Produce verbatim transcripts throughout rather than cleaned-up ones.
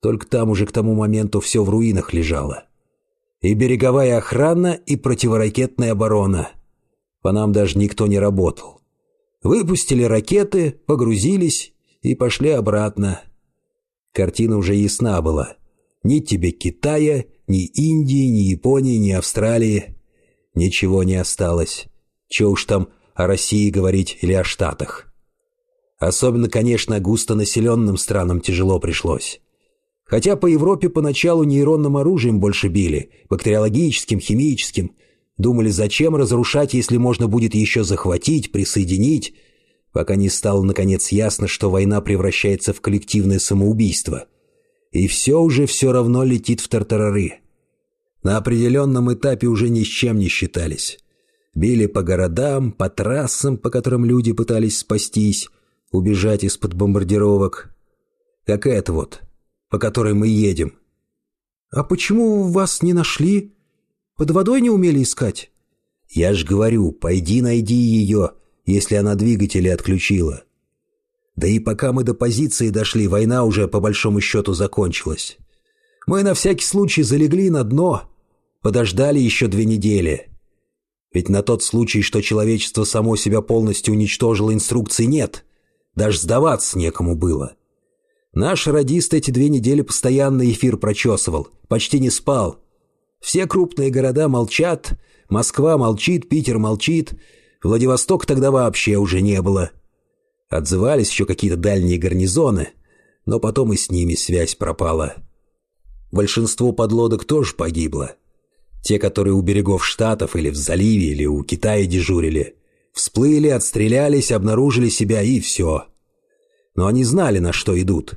Только там уже к тому моменту все в руинах лежало. И береговая охрана, и противоракетная оборона. По нам даже никто не работал. Выпустили ракеты, погрузились и пошли обратно. Картина уже ясна была. Ни тебе Китая, ни Индии, ни Японии, ни Австралии. Ничего не осталось. Че уж там о России говорить или о Штатах. Особенно, конечно, густонаселенным странам тяжело пришлось. Хотя по Европе поначалу нейронным оружием больше били, бактериологическим, химическим. Думали, зачем разрушать, если можно будет еще захватить, присоединить, пока не стало наконец ясно, что война превращается в коллективное самоубийство. И все уже все равно летит в тартарары. На определенном этапе уже ни с чем не считались. Били по городам, по трассам, по которым люди пытались спастись, убежать из-под бомбардировок. Как это вот, по которой мы едем. «А почему вас не нашли? Под водой не умели искать?» «Я ж говорю, пойди найди ее, если она двигатели отключила». Да и пока мы до позиции дошли, война уже по большому счету закончилась. Мы на всякий случай залегли на дно, подождали еще две недели. Ведь на тот случай, что человечество само себя полностью уничтожило, инструкций нет. Даже сдаваться некому было. Наш радист эти две недели постоянно эфир прочесывал, почти не спал. Все крупные города молчат, Москва молчит, Питер молчит, Владивосток тогда вообще уже не было. Отзывались еще какие-то дальние гарнизоны, но потом и с ними связь пропала. Большинство подлодок тоже погибло. Те, которые у берегов Штатов или в заливе, или у Китая дежурили. Всплыли, отстрелялись, обнаружили себя и все. Но они знали, на что идут.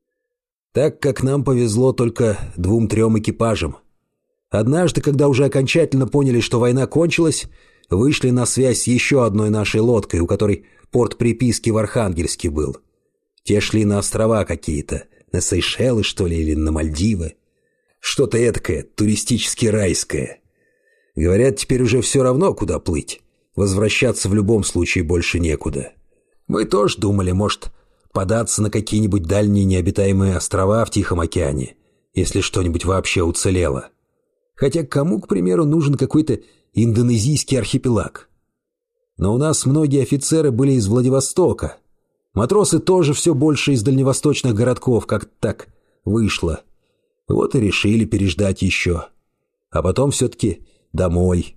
Так как нам повезло только двум-трем экипажам. Однажды, когда уже окончательно поняли, что война кончилась, вышли на связь с еще одной нашей лодкой, у которой порт приписки в Архангельске был. Те шли на острова какие-то, на Сейшелы, что ли, или на Мальдивы. Что-то эдакое, туристически райское. Говорят, теперь уже все равно, куда плыть. Возвращаться в любом случае больше некуда. Мы тоже думали, может, податься на какие-нибудь дальние необитаемые острова в Тихом океане, если что-нибудь вообще уцелело. Хотя кому, к примеру, нужен какой-то индонезийский архипелаг? Но у нас многие офицеры были из Владивостока. Матросы тоже все больше из дальневосточных городков, как так вышло. Вот и решили переждать еще. А потом все-таки домой.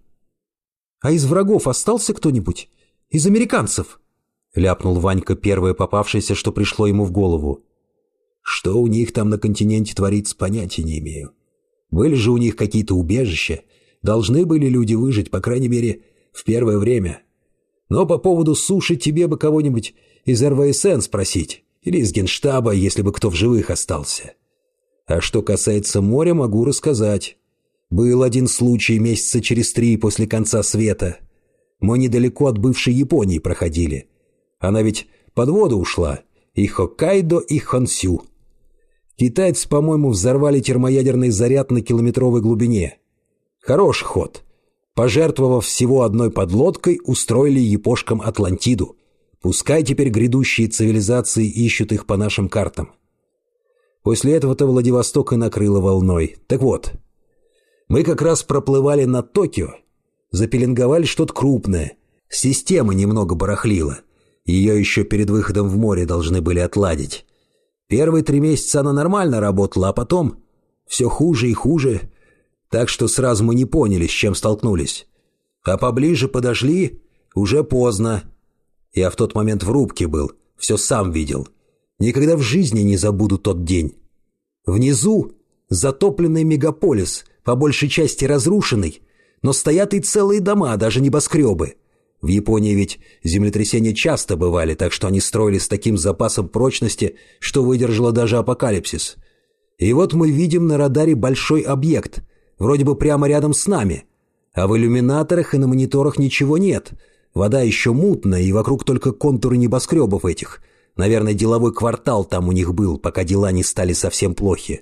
«А из врагов остался кто-нибудь? Из американцев?» — ляпнул Ванька первое попавшееся, что пришло ему в голову. Что у них там на континенте творится, понятия не имею. Были же у них какие-то убежища. Должны были люди выжить, по крайней мере, в первое время. Но по поводу суши тебе бы кого-нибудь из эр вэ эс эн спросить. Или из Генштаба, если бы кто в живых остался. А что касается моря, могу рассказать. Был один случай месяца через три после конца света. Мы недалеко от бывшей Японии проходили. Она ведь под воду ушла. И Хоккайдо, и Хонсю. Китайцы, по-моему, взорвали термоядерный заряд на километровой глубине. Хороший ход. Пожертвовав всего одной подлодкой, устроили япошкам Атлантиду. Пускай теперь грядущие цивилизации ищут их по нашим картам. После этого-то Владивосток и накрыло волной. Так вот, мы как раз проплывали над Токио, запеленговали что-то крупное. Система немного барахлила. Ее еще перед выходом в море должны были отладить. Первые три месяца она нормально работала, а потом все хуже и хуже. Так что сразу мы не поняли, с чем столкнулись. А поближе подошли, уже поздно. Я в тот момент в рубке был, все сам видел. Никогда в жизни не забуду тот день. Внизу затопленный мегаполис, по большей части разрушенный, но стоят и целые дома, даже небоскребы. В Японии ведь землетрясения часто бывали, так что они строили с таким запасом прочности, что выдержало даже апокалипсис. И вот мы видим на радаре большой объект, вроде бы прямо рядом с нами, а в иллюминаторах и на мониторах ничего нет. Вода еще мутная, и вокруг только контуры небоскребов этих. Наверное, деловой квартал там у них был, пока дела не стали совсем плохи.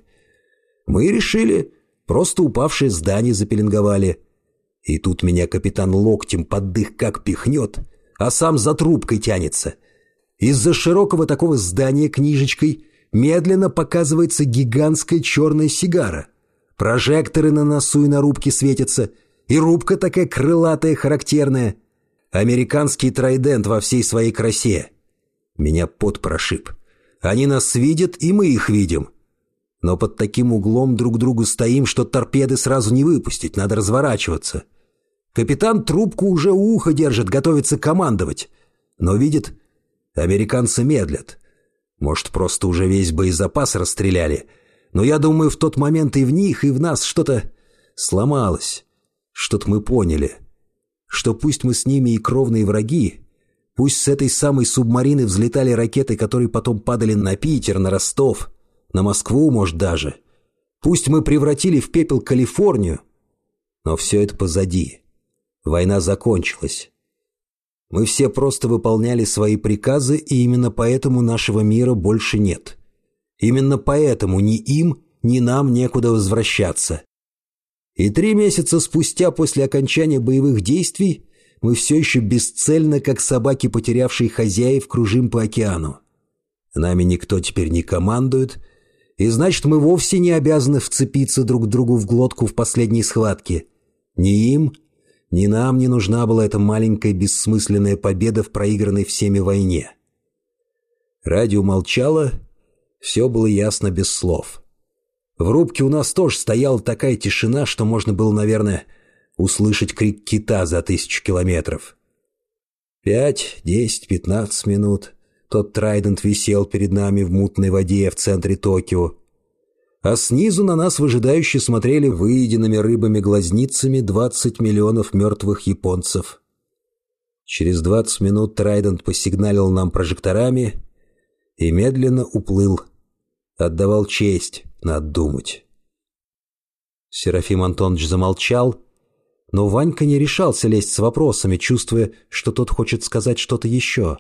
Мы решили, просто упавшее здание запеленговали. И тут меня капитан локтем под дых как пихнет, а сам за трубкой тянется. Из-за широкого такого здания книжечкой медленно показывается гигантская черная сигара. Прожекторы на носу и на рубке светятся, и рубка такая крылатая, характерная. Американский трайдент во всей своей красе. Меня пот прошиб. Они нас видят, и мы их видим. Но под таким углом друг к другу стоим, что торпеды сразу не выпустить, надо разворачиваться. Капитан трубку уже у уха держит, готовится командовать. Но видит, американцы медлят. Может, просто уже весь боезапас расстреляли. Но я думаю, в тот момент и в них, и в нас что-то сломалось. Что-то мы поняли. Что пусть мы с ними и кровные враги, пусть с этой самой субмарины взлетали ракеты, которые потом падали на Питер, на Ростов, на Москву, может, даже. Пусть мы превратили в пепел Калифорнию, но все это позади. Война закончилась. Мы все просто выполняли свои приказы, и именно поэтому нашего мира больше нет. Именно поэтому ни им, ни нам некуда возвращаться. И три месяца спустя после окончания боевых действий мы все еще бесцельно, как собаки, потерявшие хозяев, кружим по океану. Нами никто теперь не командует, и значит, мы вовсе не обязаны вцепиться друг другу в глотку в последней схватке. Ни им, ни нам не нужна была эта маленькая бессмысленная победа в проигранной всеми войне. Радио молчало, все было ясно без слов. В рубке у нас тоже стояла такая тишина, что можно было, наверное, услышать крик кита за тысячу километров. Пять, десять, пятнадцать минут тот трайдент висел перед нами в мутной воде в центре Токио. А снизу на нас выжидающе смотрели выеденными рыбами глазницами двадцать миллионов мертвых японцев. Через двадцать минут трайдент посигналил нам прожекторами и медленно уплыл. Отдавал честь, надо думать. Серафим Антонович замолчал, но Ванька не решался лезть с вопросами, чувствуя, что тот хочет сказать что-то еще.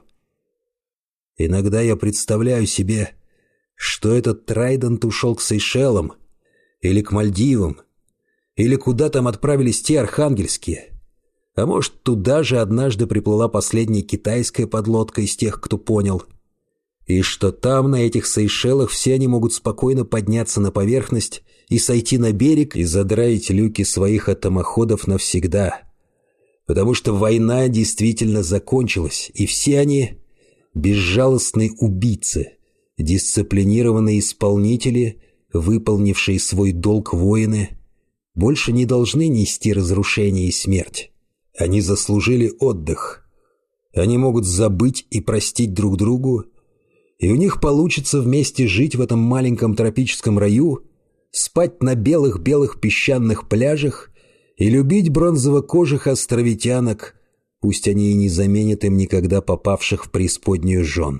Иногда я представляю себе, что этот трайдент ушел к Сейшелам, или к Мальдивам, или куда там отправились те архангельские. А может, туда же однажды приплыла последняя китайская подлодка из тех, кто понял. И что там, на этих Сейшелах, все они могут спокойно подняться на поверхность и сойти на берег и задраить люки своих атомоходов навсегда. Потому что война действительно закончилась, и все они безжалостные убийцы, дисциплинированные исполнители, выполнившие свой долг воины, больше не должны нести разрушение и смерть. Они заслужили отдых. Они могут забыть и простить друг другу, и у них получится вместе жить в этом маленьком тропическом раю, спать на белых-белых песчаных пляжах и любить бронзово-кожих островитянок, пусть они и не заменят им никогда попавших в преисподнюю жен.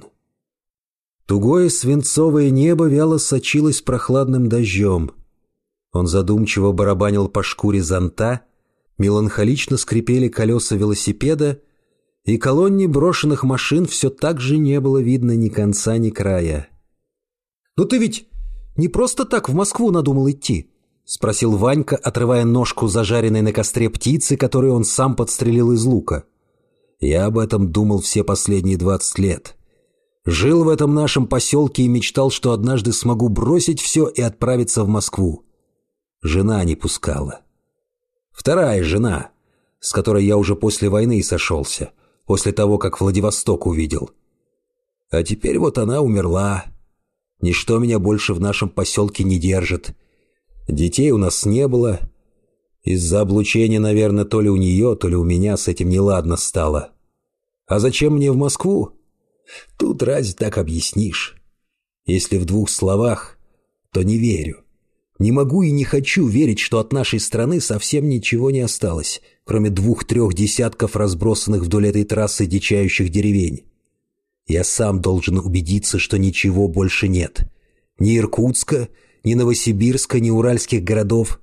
Тугое свинцовое небо вяло сочилось прохладным дождем. Он задумчиво барабанил по шкуре зонта, меланхолично скрипели колеса велосипеда, и колонне брошенных машин все так же не было видно ни конца, ни края. «Ну ты ведь не просто так в Москву надумал идти?» — спросил Ванька, отрывая ножку зажаренной на костре птицы, которую он сам подстрелил из лука. «Я об этом думал все последние двадцать лет. Жил в этом нашем поселке и мечтал, что однажды смогу бросить все и отправиться в Москву. Жена не пускала. Вторая жена, с которой я уже после войны сошелся, после того, как Владивосток увидел. А теперь вот она умерла. Ничто меня больше в нашем поселке не держит. Детей у нас не было. Из-за облучения, наверное, то ли у нее, то ли у меня с этим неладно стало. А зачем мне в Москву? Тут разве так объяснишь? Если в двух словах, то не верю. Не могу и не хочу верить, что от нашей страны совсем ничего не осталось, кроме двух-трех десятков разбросанных вдоль этой трассы дичающих деревень. Я сам должен убедиться, что ничего больше нет. Ни Иркутска, ни Новосибирска, ни уральских городов.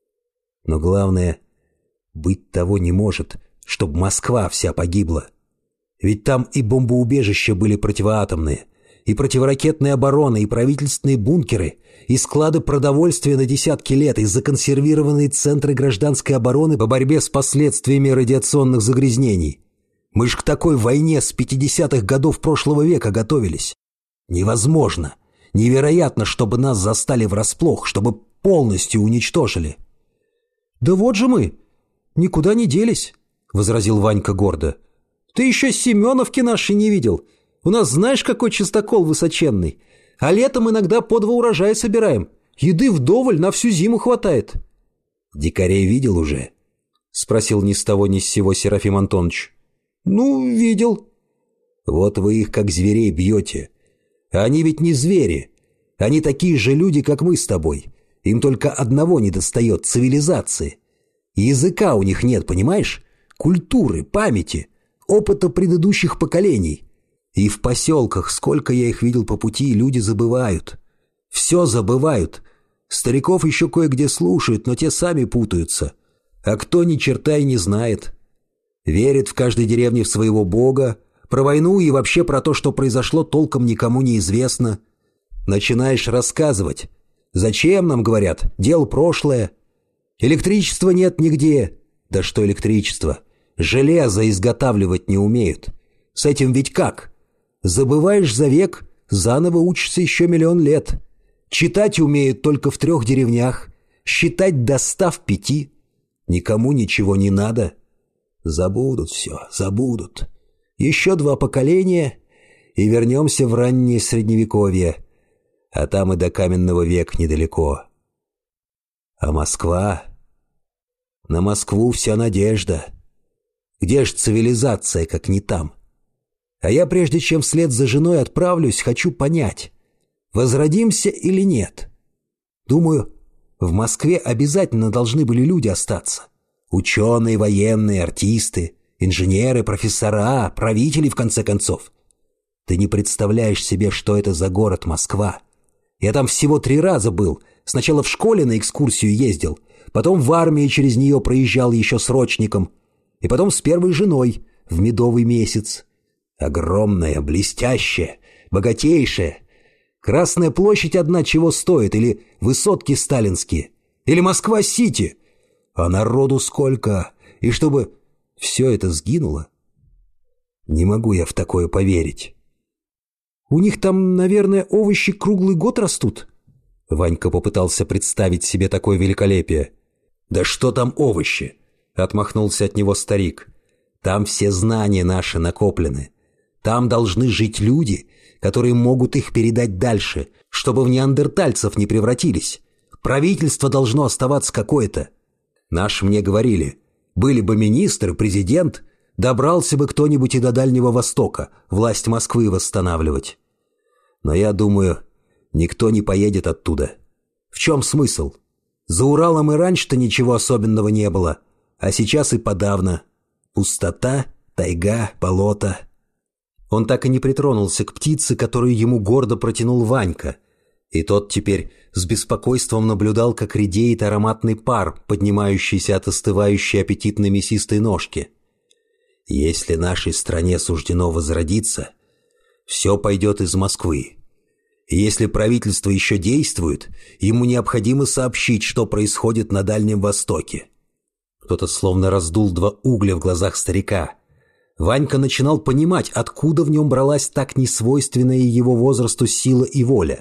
Но главное, быть того не может, чтобы Москва вся погибла. Ведь там и бомбоубежища были противоатомные, и противоракетные обороны, и правительственные бункеры, и склады продовольствия на десятки лет, и законсервированные центры гражданской обороны по борьбе с последствиями радиационных загрязнений. Мы ж к такой войне с пятидесятых годов прошлого века готовились. Невозможно, Невероятно, чтобы нас застали врасплох, чтобы полностью уничтожили». «Да вот же мы, никуда не делись», — возразил Ванька гордо. «Ты еще Семеновки нашей не видел. У нас знаешь, какой чистокол высоченный. А летом иногда по два урожая собираем. Еды вдоволь на всю зиму хватает». «Дикарей видел уже?» — спросил ни с того ни с сего Серафим Антонович. «Ну, видел». «Вот вы их как зверей бьете. А они ведь не звери. Они такие же люди, как мы с тобой. Им только одного недостает — цивилизации. Языка у них нет, понимаешь? Культуры, памяти, опыта предыдущих поколений. И в поселках, сколько я их видел по пути, люди забывают. Все забывают. Стариков еще кое-где слушают, но те сами путаются. А кто ни черта и не знает. Верит в каждой деревне в своего бога. Про войну и вообще про то, что произошло, толком никому не известно. Начинаешь рассказывать. Зачем нам, говорят, дело прошлое. Электричества нет нигде. Да что электричество? Железо изготавливать не умеют. С этим ведь как? Забываешь за век, заново учишься еще миллион лет. Читать умеют только в трех деревнях. Считать до ста в пяти. Никому ничего не надо. Забудут все, забудут. Еще два поколения, и вернемся в раннее Средневековье. А там и до каменного века недалеко. А Москва? На Москву вся надежда. Где ж цивилизация, как не там? А я, прежде чем вслед за женой отправлюсь, хочу понять, возродимся или нет. Думаю, в Москве обязательно должны были люди остаться. Ученые, военные, артисты, инженеры, профессора, правители, в конце концов. Ты не представляешь себе, что это за город Москва. Я там всего три раза был. Сначала в школе на экскурсию ездил, потом в армии через нее проезжал еще срочником, и потом с первой женой в медовый месяц. Огромная, блестящая, богатейшая. Красная площадь одна чего стоит, или высотки сталинские, или Москва-Сити. А народу сколько, и чтобы все это сгинуло? Не могу я в такое поверить. «У них там, наверное, овощи круглый год растут?» Ванька попытался представить себе такое великолепие. «Да что там овощи?» — отмахнулся от него старик. «Там все знания наши накоплены. Там должны жить люди, которые могут их передать дальше, чтобы в неандертальцев не превратились. Правительство должно оставаться какое-то. Наши мне говорили, были бы министр, президент, добрался бы кто-нибудь и до Дальнего Востока, власть Москвы восстанавливать. Но я думаю, никто не поедет оттуда. В чем смысл? За Уралом и раньше-то ничего особенного не было, а сейчас и подавно. Пустота, тайга, болото». Он так и не притронулся к птице, которую ему гордо протянул Ванька, и тот теперь с беспокойством наблюдал, как редеет ароматный пар, поднимающийся от остывающей аппетитной мясистой ножки. Если нашей стране суждено возродиться, все пойдет из Москвы. И если правительство еще действует, ему необходимо сообщить, что происходит на Дальнем Востоке. Кто-то словно раздул два угля в глазах старика. Ванька начинал понимать, откуда в нем бралась так несвойственная его возрасту сила и воля.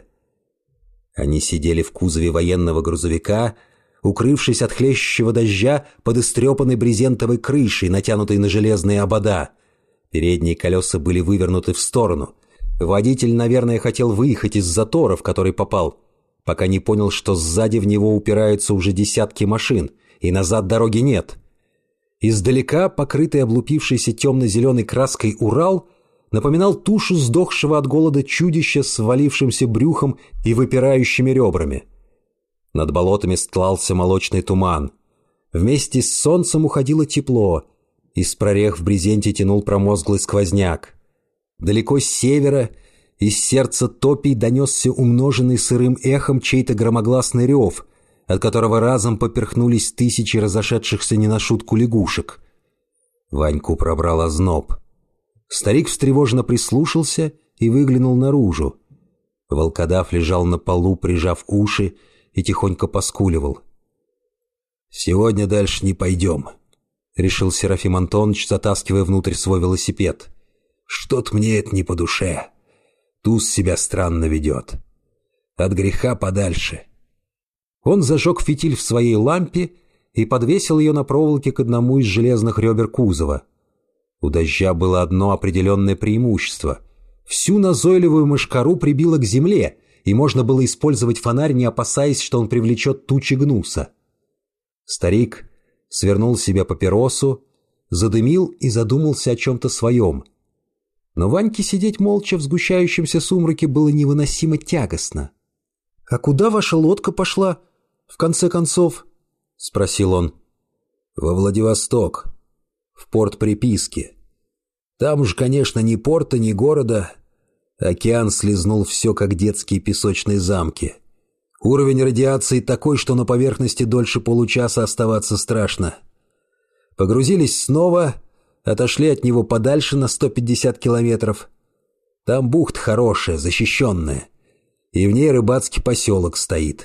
Они сидели в кузове военного грузовика, укрывшись от хлещущего дождя под истрепанной брезентовой крышей, натянутой на железные обода. Передние колеса были вывернуты в сторону. Водитель, наверное, хотел выехать из затора, в который попал, пока не понял, что сзади в него упираются уже десятки машин, и назад дороги нет. Издалека, покрытый облупившейся темно-зеленой краской Урал, напоминал тушу сдохшего от голода чудища с свалившимся брюхом и выпирающими ребрами. Над болотами стлался молочный туман. Вместе с солнцем уходило тепло. Из прорех в брезенте тянул промозглый сквозняк. Далеко с севера, из сердца топий донесся умноженный сырым эхом чей-то громогласный рев, от которого разом поперхнулись тысячи разошедшихся не на шутку лягушек. Ваньку пробрал озноб. Старик встревоженно прислушался и выглянул наружу. Волкодав лежал на полу, прижав уши, и тихонько поскуливал. «Сегодня дальше не пойдем», — решил Серафим Антонович, затаскивая внутрь свой велосипед. «Что-то мне это не по душе. Туз себя странно ведет. От греха подальше». Он зажег фитиль в своей лампе и подвесил ее на проволоке к одному из железных ребер кузова. У дождя было одно определенное преимущество. Всю назойливую мошкару прибило к земле, и можно было использовать фонарь, не опасаясь, что он привлечет тучи гнуса. Старик свернул себе папиросу, задымил и задумался о чем-то своем. Но Ваньке сидеть молча в сгущающемся сумраке было невыносимо тягостно. «А куда ваша лодка пошла, в конце концов?» — спросил он. «Во Владивосток, в порт приписки. Там уж, конечно, ни порта, ни города. Океан слизнул все, как детские песочные замки. Уровень радиации такой, что на поверхности дольше получаса оставаться страшно. Погрузились снова, отошли от него подальше на сто пятьдесят километров. Там бухта хорошая, защищенная, и в ней рыбацкий поселок стоит.